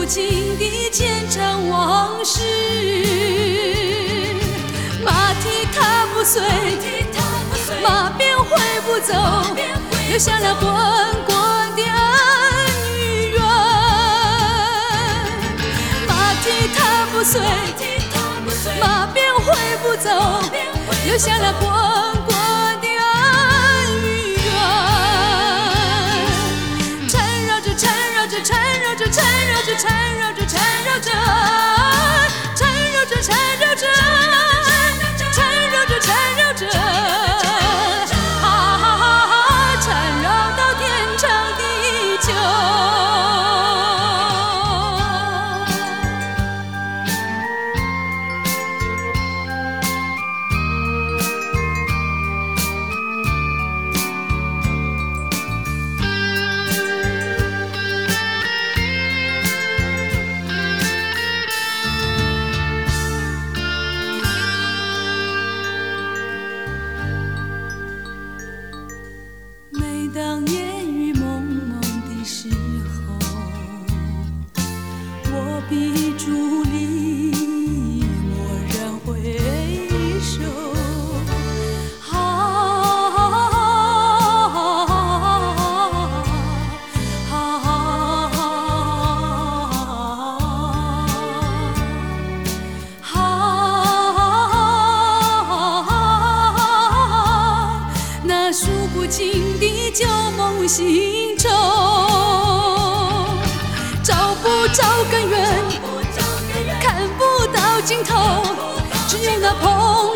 不尽的牵肠往事。马蹄踏不碎，马鞭挥不走，留下了滚滚的恩与怨。马蹄踏不碎，马鞭挥不走，留下了滚滚的恩与怨。缠绕着，缠绕着，缠绕着，缠绕着，缠绕着，缠绕着，缠绕着，缠绕着，缠绕着，缠绕着，缠绕到天长地久。每当烟雨蒙蒙的时候，我闭住力，默然回首。那数不尽的旧梦行舟，找不着根源，看不到尽头，只有那蓬